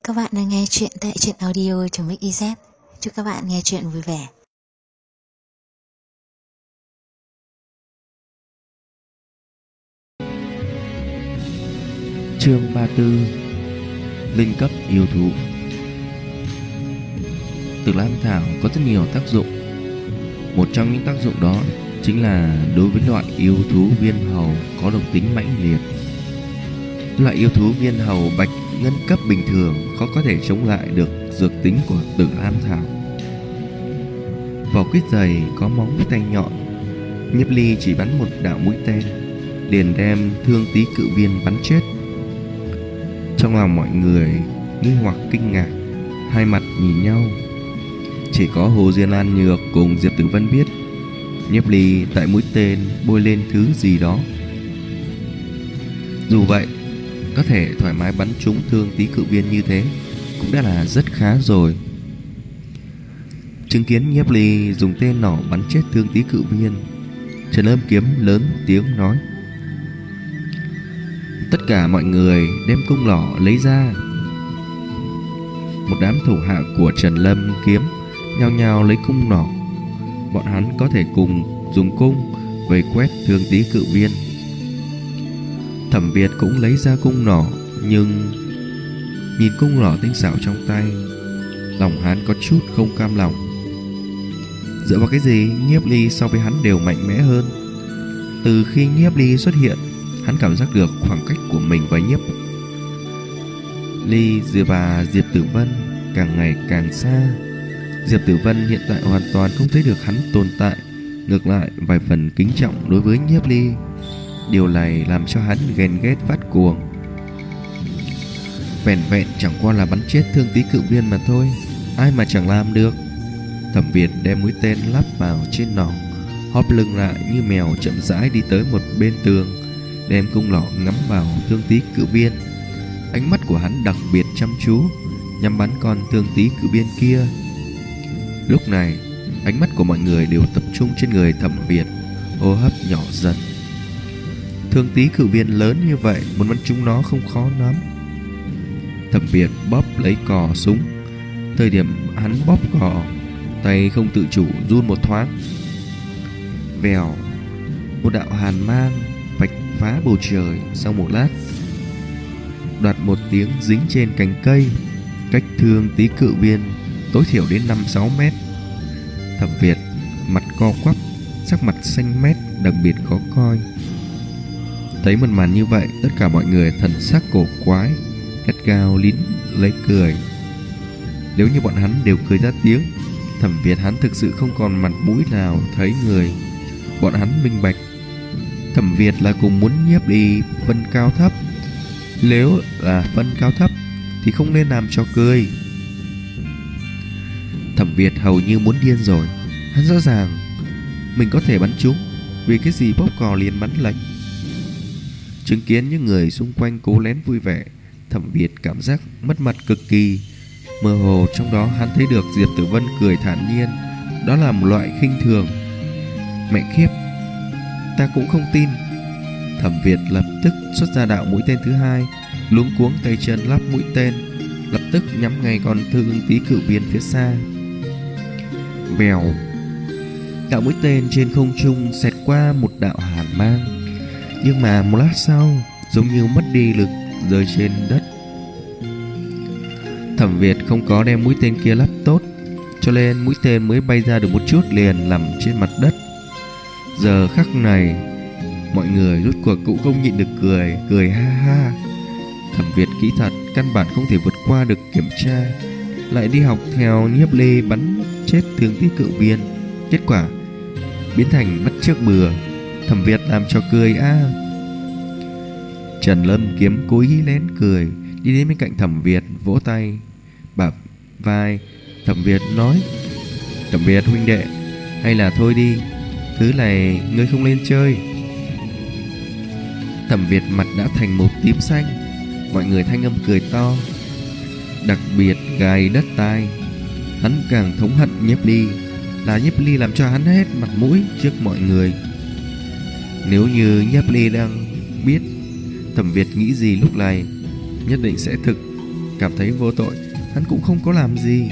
Các bạn đang nghe chuyện tại truyện audio.mix.iz. Chúc các bạn nghe chuyện vui vẻ. Chương 34: Linh cấp yêu thú. Tử Lam Thảo có rất nhiều tác dụng. Một trong những tác dụng đó chính là đối với loại yêu thú viên hầu có độc tính mãnh liệt. Loại yêu thú viên hầu bạch ngân cấp bình thường khó có thể chống lại được dược tính của Tử Lam Thảo. Vỏ quýt dày có móng với tay nhọn. Nhiếp Ly chỉ bắn một đạo mũi tên liền đem Thương Tý Cự Viên bắn chết. Trong lòng mọi người nghi hoặc kinh ngạc, hai mặt nhìn nhau. Chỉ có Hồ Diên Lan Nhược cùng Diệp Tử Vân biết Nhiếp Ly tại mũi tên bôi lên thứ gì đó. Dù vậy, có thể thoải mái bắn trúng Thương Tý Cự Viên như thế cũng đã là rất khá rồi. Chứng kiến Nhiếp Ly dùng tên nỏ bắn chết Thương Tý Cự Viên, Trần Lâm Kiếm lớn tiếng nói: "Tất cả mọi người đem cung nỏ lấy ra." Một đám thủ hạ của Trần Lâm Kiếm nhao nhao lấy cung nỏ. Bọn hắn có thể cùng dùng cung vây quét Thương Tý Cự Viên. Thẩm Việt cũng lấy ra cung nỏ, nhưng nhìn cung nỏ tinh xảo trong tay, lòng hắn có chút không cam lòng. Dựa vào cái gì Nhiếp Ly so với hắn đều mạnh mẽ hơn? Từ khi Nhiếp Ly xuất hiện, hắn cảm giác được khoảng cách của mình và Nhiếp Ly và Diệp Tử Vân càng ngày càng xa. Diệp Tử Vân hiện tại hoàn toàn không thấy được hắn tồn tại, ngược lại vài phần kính trọng đối với Nhiếp Ly. Điều này làm cho hắn ghen ghét phát cuồng. Vẻn vẹn chẳng qua là bắn chết Thương Tý Cự Viên mà thôi, ai mà chẳng làm được. Thẩm Việt đem mũi tên lắp vào trên nỏ, hóp lưng lại như mèo chậm rãi đi tới một bên tường, đem cung nỏ ngắm vào Thương Tý Cự Viên. Ánh mắt của hắn đặc biệt chăm chú, nhắm bắn con Thương Tý Cự Viên kia. Lúc này, ánh mắt của mọi người đều tập trung trên người Thẩm Việt, hô hấp nhỏ dần. Thương Tý Cự Viên lớn như vậy, muốn bắn trúng nó không khó lắm. Thẩm Việt bóp lấy cò súng. Thời điểm hắn bóp cò, tay không tự chủ run một thoáng. Vèo, một đạo hàn mang vạch phá bầu trời. Sau một lát, đoạt một tiếng dính trên cành cây, cách Thương Tý Cự Viên tối thiểu đến 5-6 mét. Thẩm Việt mặt co quắp, sắc mặt xanh mét đặc biệt khó coi. Thấy một màn như vậy, tất cả mọi người thần sắc cổ quái, gắt gao lín lấy cười. Nếu như bọn hắn đều cười ra tiếng, Thẩm Việt hắn thực sự không còn mặt mũi nào thấy người. Bọn hắn minh bạch, Thẩm Việt là cùng muốn Nhiếp Ly phân cao thấp. Nếu là phân cao thấp thì không nên làm cho cười. Thẩm Việt hầu như muốn điên rồi. Hắn rõ ràng mình có thể bắn trúng, vì cái gì bóp cò liền bắn lệch. Chứng kiến những người xung quanh cố lén vui vẻ, Thẩm Việt cảm giác mất mặt cực kỳ. Mơ hồ trong đó hắn thấy được Diệp Tử Vân cười thản nhiên. Đó là một loại khinh thường. Mẹ kiếp, ta cũng không tin. Thẩm Việt lập tức xuất ra đạo mũi tên thứ hai, luống cuống tay chân lắp mũi tên, lập tức nhắm ngay con Thương Tý Cự Viên phía xa. Vèo, đạo mũi tên trên không trung xẹt qua một đạo hàn mang, nhưng mà một lát sau giống như mất đi lực, rơi trên đất. Thẩm Việt không có đem mũi tên kia lắp tốt, cho nên mũi tên mới bay ra được một chút liền nằm trên mặt đất. Giờ khắc này, mọi người rốt cuộc cũng không nhịn được cười ha ha. Thẩm Việt kỹ thuật căn bản không thể vượt qua được kiểm tra, lại đi học theo Nhiếp Ly bắn chết Thương Tý Cự Viên, kết quả biến thành bắt chước bừa. Thẩm Việt làm cho cười a. Trần Lâm Kiếm cố ý lén cười, đi đến bên cạnh Thẩm Việt, vỗ tay bả vai Thẩm Việt nói: "Thẩm Việt huynh đệ, hay là thôi đi, thứ này ngươi không lên chơi." Thẩm Việt mặt đã thành một tím xanh. Mọi người thanh âm cười to, đặc biệt gai đất tai. Hắn càng thống hận Nhiếp Ly, là Nhiếp Ly làm cho hắn hết mặt mũi trước mọi người. Nếu như Nhiếp Ly đang biết Thẩm Việt nghĩ gì lúc này, nhất định sẽ thực cảm thấy vô tội, hắn cũng không có làm gì.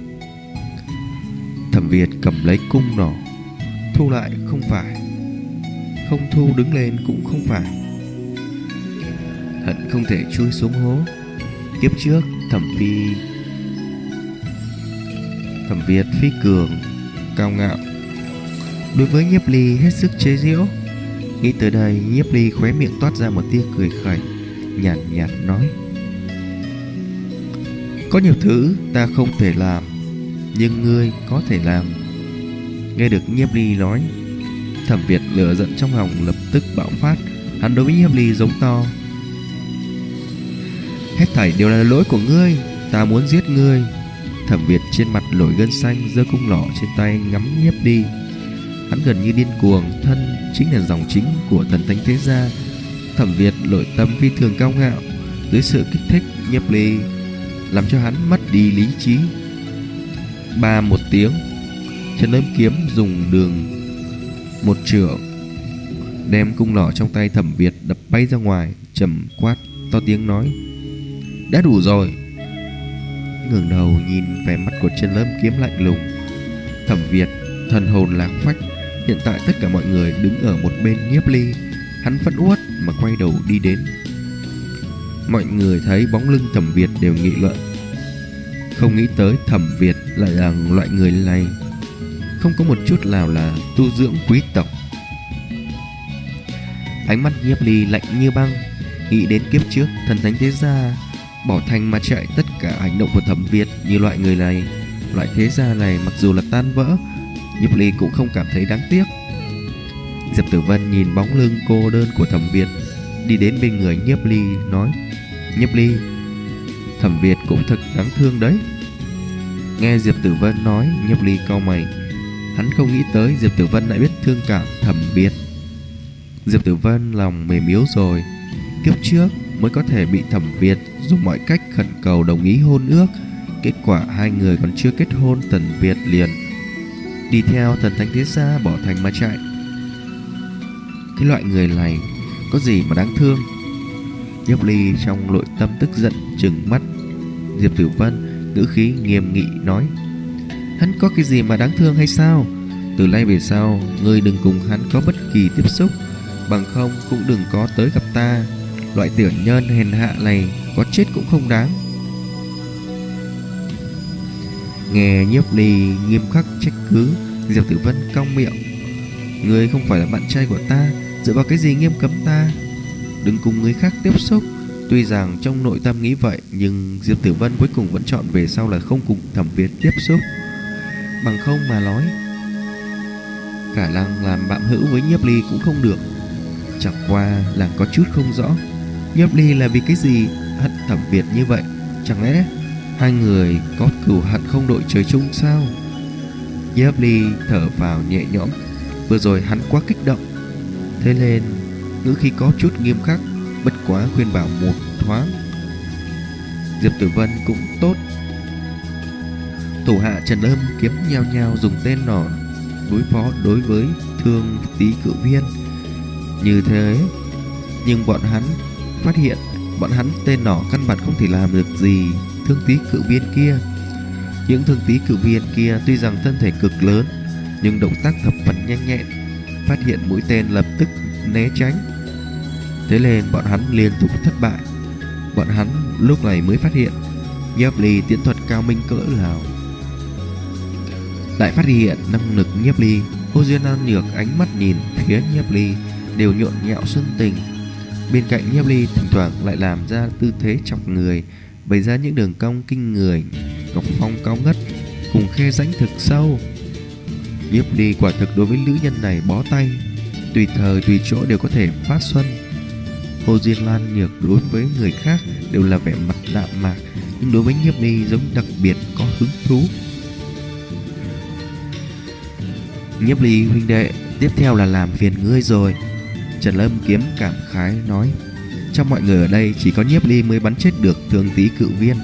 Thẩm Việt cầm lấy cung nỏ, thu lại không phải, không thu đứng lên cũng không phải. Hận không thể chui xuống hố. Kiếp trước Thẩm Việt phi cường, cao ngạo, đối với Nhiếp Ly hết sức chế giễu. Nghĩ tới đây, Nhiếp Ly khóe miệng toát ra một tia cười khẩy, nhàn nhạt nói: có nhiều thứ ta không thể làm, nhưng ngươi có thể làm. Nghe được Nhiếp Ly nói, Thẩm Việt lửa giận trong lòng lập tức bạo phát. Hắn đối với Nhiếp Ly giống to: hết thảy đều là lỗi của ngươi, ta muốn giết ngươi. Thẩm Việt trên mặt nổi gân xanh, giơ cung nỏ trên tay ngắm Nhiếp Ly. Hắn gần như điên cuồng, thân chính là dòng chính của thần thánh thế gia. Thẩm Việt nội tâm phi thường cao ngạo, dưới sự kích thích Nhiếp Ly làm cho hắn mất đi lý trí. Ba một tiếng, Trần Lâm kiếm dùng đường một trượng đem cung nỏ trong tay Thẩm Việt đập bay ra ngoài, trầm quát to tiếng nói: đã đủ rồi. Ngẩng đầu nhìn vẻ mặt của Trần Lâm kiếm lạnh lùng, Thẩm Việt thần hồn lạc phách. Hiện tại tất cả mọi người đứng ở một bên Nhiếp Ly, hắn vẫn uất mà quay đầu đi đến. Mọi người thấy bóng lưng Thẩm Việt đều nghị luận, không nghĩ tới Thẩm Việt lại là loại người này, không có một chút nào là tu dưỡng quý tộc. Ánh mắt Nhiếp Ly lạnh như băng, nghĩ đến kiếp trước thần thánh thế gia bỏ thành mà chạy. Tất cả hành động của Thẩm Việt như loại người này, loại thế gia này mặc dù là tan vỡ, Nhiếp Ly cũng không cảm thấy đáng tiếc. Diệp Tử Vân nhìn bóng lưng cô đơn của Thẩm Việt, đi đến bên người Nhiếp Ly nói: Nhiếp Ly, Thẩm Việt cũng thật đáng thương đấy. Nghe Diệp Tử Vân nói, Nhiếp Ly cau mày. Hắn không nghĩ tới Diệp Tử Vân lại biết thương cảm Thẩm Việt. Diệp Tử Vân lòng mềm yếu rồi, kiếp trước mới có thể bị Thẩm Việt dùng mọi cách khẩn cầu đồng ý hôn ước. Kết quả hai người còn chưa kết hôn, Tần Việt liền đi theo thần thánh thế gia bỏ thành mà chạy. Cái loại người này có gì mà đáng thương? Nhiếp Ly trong nội tâm tức giận trừng mắt Diệp Tử Vân, ngữ khí nghiêm nghị nói: hắn có cái gì mà đáng thương hay sao? Từ nay về sau, ngươi đừng cùng hắn có bất kỳ tiếp xúc, bằng không cũng đừng có tới gặp ta. Loại tiểu nhân hèn hạ này có chết cũng không đáng. Nghe Nhiếp Ly nghiêm khắc trách cứ, Diệp Tử Vân cong miệng: ngươi không phải là bạn trai của ta, dựa vào cái gì nghiêm cấm ta đừng cùng người khác tiếp xúc? Tuy rằng trong nội tâm nghĩ vậy, nhưng Diệp Tử Vân cuối cùng vẫn chọn về sau là không cùng Thẩm Việt tiếp xúc. Bằng không mà nói, khả năng làm bạn hữu với Nhiếp Ly cũng không được. Chẳng qua là có chút không rõ, Nhiếp Ly là vì cái gì hận Thẩm Việt như vậy? Chẳng lẽ hai người có cừu hận không đội trời chung sao? Nhiếp Ly thở vào nhẹ nhõm. Vừa rồi hắn quá kích động, thế nên ngữ khí có chút nghiêm khắc, bất quá khuyên bảo một thoáng. Diệp Tử Vân cũng tốt. Thủ hạ Trần Lâm kiếm nhao nhao dùng tên nỏ đối phó đối với Thương Tý Cự Viên. Như thế, nhưng bọn hắn phát hiện bọn hắn tên nỏ căn bản không thể làm được gì Thương Tý Cự Viên kia. Những Thương Tý Cự Viên kia tuy rằng thân thể cực lớn, nhưng động tác thập phần nhanh nhẹn, phát hiện mũi tên lập tức né tránh. Thế nên bọn hắn liên tục thất bại. Bọn hắn lúc này mới phát hiện Nhiếp Ly tiễn thuật cao minh cỡ nào. Lại phát hiện năng lực Nhiếp Ly. Ô Duyên An Nhược ánh mắt nhìn phía Nhiếp Ly đều nhộn nhạo xuân tình. Bên cạnh Nhiếp Ly thỉnh thoảng lại làm ra tư thế chọc người, bày ra những đường cong kinh người, ngọc phong cao ngất cùng khe rãnh thực sâu. Nhiếp Ly quả thực đối với nữ nhân này bó tay, tùy thời tùy chỗ đều có thể phát xuân. Hồ Duyên Lan Nhược đối với người khác đều là vẻ mặt đạm mạc, nhưng đối với Nhiếp Ly giống đặc biệt có hứng thú. Nhiếp Ly huynh đệ, tiếp theo là làm phiền ngươi rồi. Trần Lâm Kiếm cảm khái nói. Trong mọi người ở đây chỉ có Nhiếp Ly mới bắn chết được Thương Tý Cự Viên.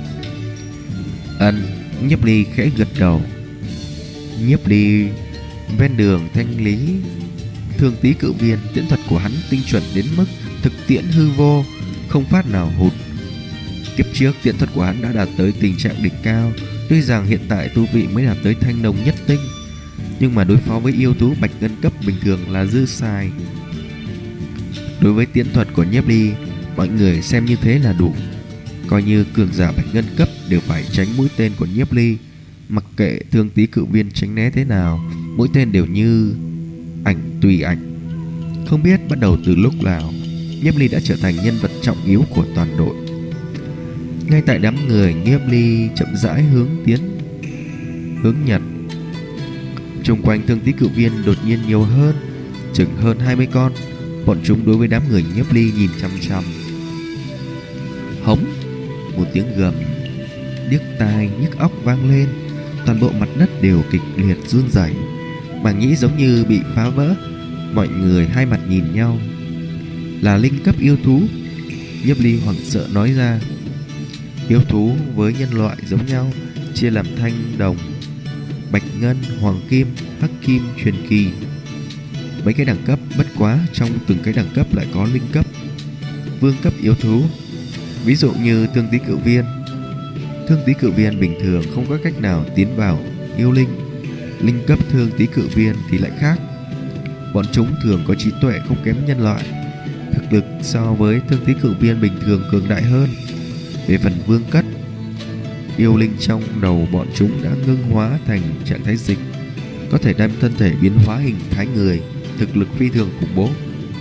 Nhiếp Ly khẽ gật đầu. Nhiếp Ly ven đường thanh lý Thương Tý Cự Viên, tiễn thuật của hắn tinh chuẩn đến mức thực tiễn hư vô, không phát nào hụt. Kiếp trước tiễn thuật của hắn đã đạt tới tình trạng đỉnh cao. Tuy rằng hiện tại tu vị mới đạt tới thanh nông nhất tinh, nhưng mà đối phó với yêu thú bạch ngân cấp bình thường là dư xài. Đối với tiễn thuật của Nhiếp Ly, mọi người xem như thế là đủ. Coi như cường giả bạch ngân cấp đều phải tránh mũi tên của Nhiếp Ly. Mặc kệ Thương Tí Cự Viên tránh né thế nào, mũi tên đều như ảnh tùy ảnh. Không biết bắt đầu từ lúc nào, Nhiếp Ly đã trở thành nhân vật trọng yếu của toàn đội. Ngay tại đám người, Nhiếp Ly chậm rãi hướng nhật. Xung quanh Thương Tí Cự Viên đột nhiên nhiều hơn, chừng hơn 20 con. Bọn chúng đối với đám người Nhiếp Ly nhìn chăm chăm. Hống, một tiếng gầm điếc tai nhức óc vang lên. Toàn bộ mặt đất đều kịch liệt run rẩy, màng nhĩ giống như bị phá vỡ. Mọi người hai mặt nhìn nhau. Là linh cấp yêu thú, Nhiếp Ly hoảng sợ nói ra. Yêu thú với nhân loại giống nhau, chia làm thanh đồng, bạch ngân, hoàng kim, hắc kim, truyền kỳ. Mấy cái đẳng cấp, bất quá trong từng cái đẳng cấp lại có linh cấp, vương cấp yêu thú. Ví dụ như Thương Tí Cự Viên. Thương Tí Cự Viên bình thường không có cách nào tiến vào yêu linh. Linh cấp Thương Tí Cự Viên thì lại khác. Bọn chúng thường có trí tuệ không kém nhân loại, thực lực so với Thương Tí Cự Viên bình thường cường đại hơn. Về phần vương cấp yêu linh, trong đầu bọn chúng đã ngưng hóa thành trạng thái dịch, có thể đem thân thể biến hóa hình thái người, thực lực phi thường khủng bố.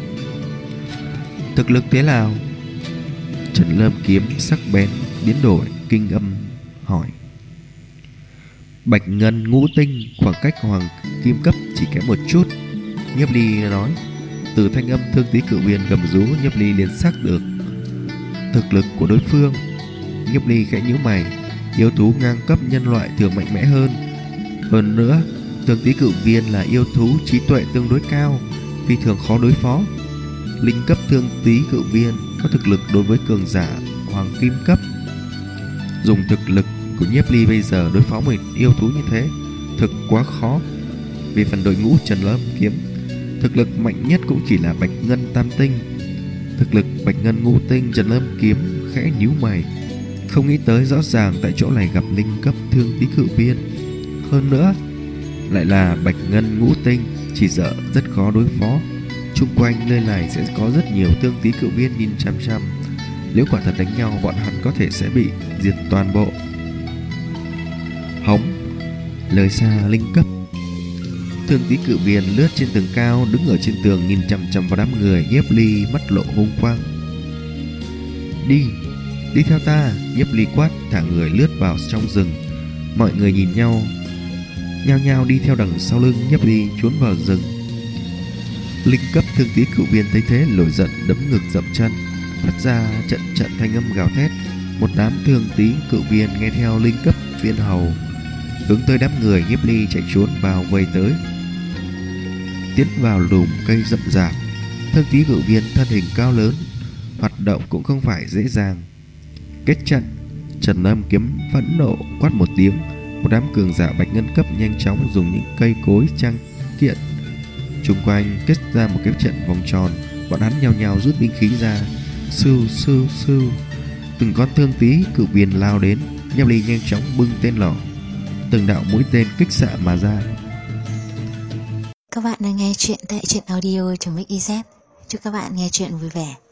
Thực lực thế nào? Trần Lâm kiếm sắc bén biến đổi, kinh âm hỏi. Bạch ngân ngũ tinh, khoảng cách hoàng kim cấp chỉ kém một chút, Nhiếp Ly nói. Từ thanh âm Thương Tí Cự Viên gầm rú, Nhiếp Ly liền xác được thực lực của đối phương. Nhiếp Ly khẽ nhíu mày. Yêu thú ngang cấp nhân loại thường mạnh mẽ hơn. Hơn nữa, Thương Tí Cự Viên là yêu thú trí tuệ tương đối cao, phi thường khó đối phó. Linh cấp Thương Tí Cự Viên có thực lực đối với cường giả hoàng kim cấp. Dùng thực lực của Nhiếp Ly bây giờ đối phó một yêu thú như thế thực quá khó. Về phần đội ngũ Trần Lâm kiếm, thực lực mạnh nhất cũng chỉ là bạch ngân tam tinh. Thực lực bạch ngân ngũ tinh, Trần Lâm kiếm khẽ nhíu mày. Không nghĩ tới rõ ràng tại chỗ này gặp linh cấp Thương Tí Cự Viên, hơn nữa lại là bạch ngân ngũ tinh, chỉ sợ rất khó đối phó. Chung quanh nơi này sẽ có rất nhiều Thương Tí Cự Viên nhìn chăm chăm. Nếu quả thật đánh nhau, bọn hắn có thể sẽ bị diệt toàn bộ. Hống, lời xa linh cấp. Thương Tí Cự Viên lướt trên tường cao, đứng ở trên tường nhìn chằm chằm vào đám người. Nhiếp Ly mắt lộ hung quang. Đi theo ta, Nhiếp Ly quát, thả người lướt vào trong rừng. Mọi người nhìn nhau, nhao nhao đi theo đằng sau lưng Nhiếp Ly trốn vào rừng. Linh cấp Thương Tí Cự Viên thấy thế nổi giận, đấm ngực dậm chân, phát ra trận thanh âm gào thét. Một đám Thương Tí Cự Viên nghe theo linh cấp viên hầu hướng tới đám người. Nhiếp Ly chạy trốn vào vây tới, tiến vào lùm cây rậm rạp. Thương Tí Cự Viên thân hình cao lớn, hoạt động cũng không phải dễ dàng. Kết trận, Trần Lâm kiếm phẫn nộ quát một tiếng. Một đám cường giả bạch ngân cấp nhanh chóng dùng những cây cối trang kiện chung quanh kết ra một cái trận vòng tròn. Bọn hắn nhao nhao rút binh khí ra. Sưu sưu sưu, từng con Thương Tí Cự Viên lao đến. Nhiếp Ly nhanh chóng bưng tên lỏ, từng đạo mũi tên kích xạ mà ra. Các bạn đang nghe chuyện tại truyện audio.mix.iz. Chúc các bạn nghe chuyện vui vẻ.